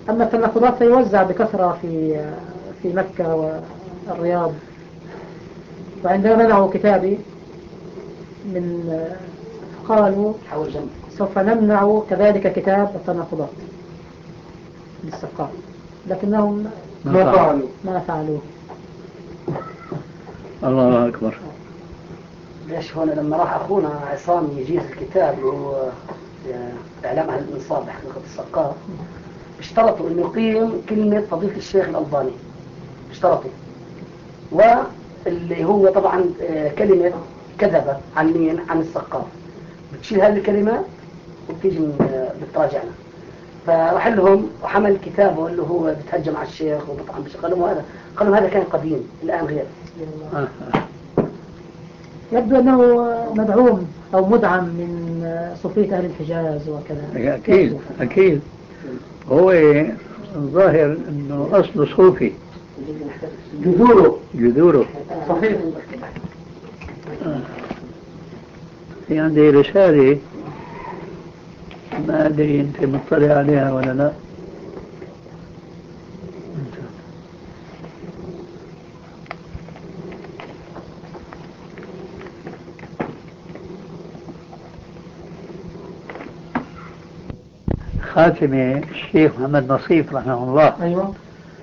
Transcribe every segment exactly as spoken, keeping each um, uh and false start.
أما التناقضات فيوزع بكثرة في في مكة والرياض. وعندما منعوا كتابي من قالوا سوف نمنع كذلك كتاب التناقضات للسقاف، لكنهم ما فعلوا ما فعلوه. الله أكبر. ليش هون لما راح أخونا عصام يجيز الكتاب وهو إعلام أهل الإنصاف بحقيقة السقاف، اشترطوا أن يقيم كلمة فضيلة الشيخ الألباني، اشترطوا، واللي هو طبعا كلمة كذبة عن مين؟ عن السقاف. بتشيل هذه الكلمة وبتيجي بتراجعنا. فراح لهم وحمل كتابه اللي هو بتهجم على الشيخ وبطعم بالشيخ. قالوا هذا قالوا هذا كان قديم، الآن غير. يبدو أنه مدعوم أو مدعم من صوفية أهل الحجاز وكذا. أكيد أكيد. هو الظاهر أنه أصله صوفي، جذوره جذوره صحيح. في عندي رسالة ما أدري أنت مطلع عليها ولا لا. خاتمة الشيخ محمد نصيف رحمه الله. أيوة.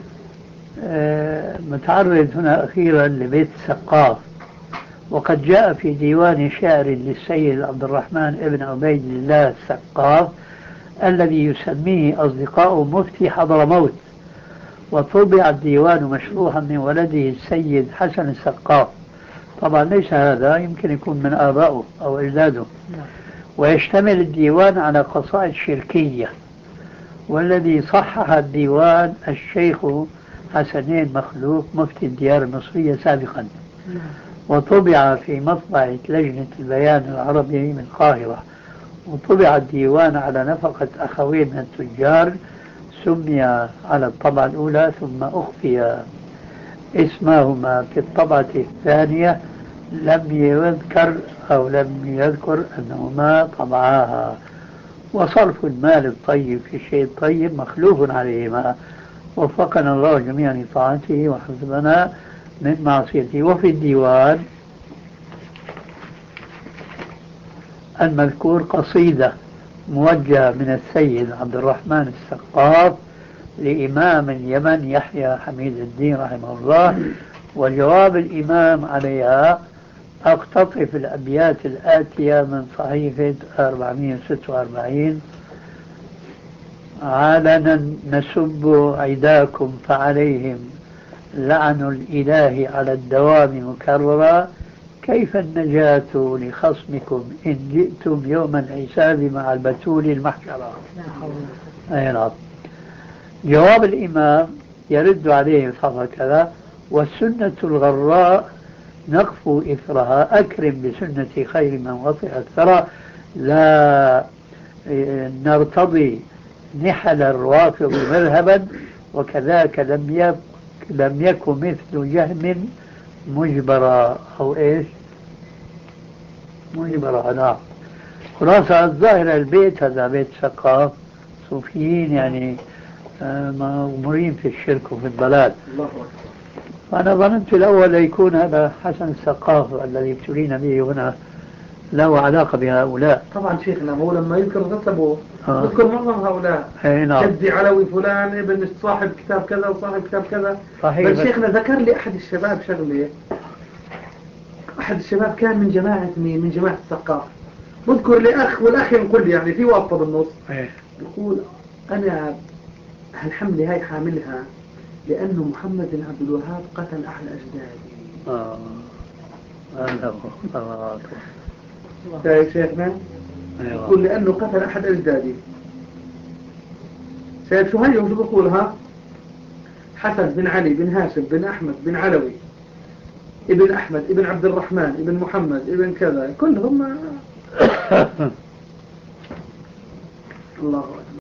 آه متعرض هنا أخيرا لبيت السقاف، وقد جاء في ديوان شعر للسيد عبد الرحمن ابن عبيد الله السقاف الذي يسميه أصدقاء مفتي حضرموت، وطبع الديوان مشروحا من ولده السيد حسن السقاف. طبعا ليس هذا، يمكن يكون من آبائه أو أجداده. ويشتمل الديوان على قصائد شركية، والذي صحح الديوان الشيخ حسنين مخلوق مفتي الديار المصرية سابقا، وطبع في مطبعة لجنة البيان العربي من القاهرة. وطبع الديوان على نفقة أخوين من التجار، سمي على الطبعة الأولى ثم أخفي اسمهما في الطبعة الثانية، لم يذكر أو لم يذكر أنهما طبعاها. وصرف المال الطيب في الشيء الطيب مخلوف عليهما، وفقنا الله جميعا لطاعته وحفظنا من معصيته. وفي الديوان المذكور قصيدة موجهة من السيد عبد الرحمن السقاف لإمام اليمن يحيى حميد الدين رحمه الله، وجواب الإمام عليها أقتطف الأبيات الآتية من صحيفة أربعمائة وستة وأربعين: علنا نسب عداكم فعليهم لعن الإله على الدوام مكررا، كيف النجاة لخصمكم إن جئتم يوم الحساب مع البتول المحشرة. أي نعم. جواب الإمام يرد عليه صفحة كذا: والسنة الغراء نقف إثرها، أكرم بسنة خير من وطئ الثرى، لا نرتضي نحل الروافض مذهبا، وكذاك لم يك لم يكن مثل جهم مجبرا أو إيش مجبرا. نعم. خلاصة الظاهرة البيت هذا بيت سقاف صوفيين، يعني مغمورين في الشرك وفي الضلال. فأنا ظننت في الأول يكون هذا حسن السقاف الذي ابتلينا به هنا له علاقة بهؤلاء. طبعا شيخنا هو لما يذكر نسبه آه. يذكر معظم هؤلاء. نعم. جدي علوي فلان ابن صاحب كتاب كذا وصاحب كتاب كذا. صحيح. بل شيخنا ذكر لي أحد الشباب شغله، أحد الشباب كان من جماعة مين؟ من جماعة السقاف. بذكر لي أخ، والأخ ينقل لي يعني في واسطة بالنص. إيه. يقول أنا هالحملة هاي حاملها لأنه محمد بن عبد الوهاب قتل أحد أجدادي. آه هذا هو. الله أكبر. يا شيخنا يقول لأنه قتل أحد أجدادي. شايف شو هي وشو بقولها؟ حسن بن علي بن هاشم بن أحمد بن علوي ابن أحمد ابن عبد الرحمن ابن محمد ابن كذا، كلهم الله أكبر.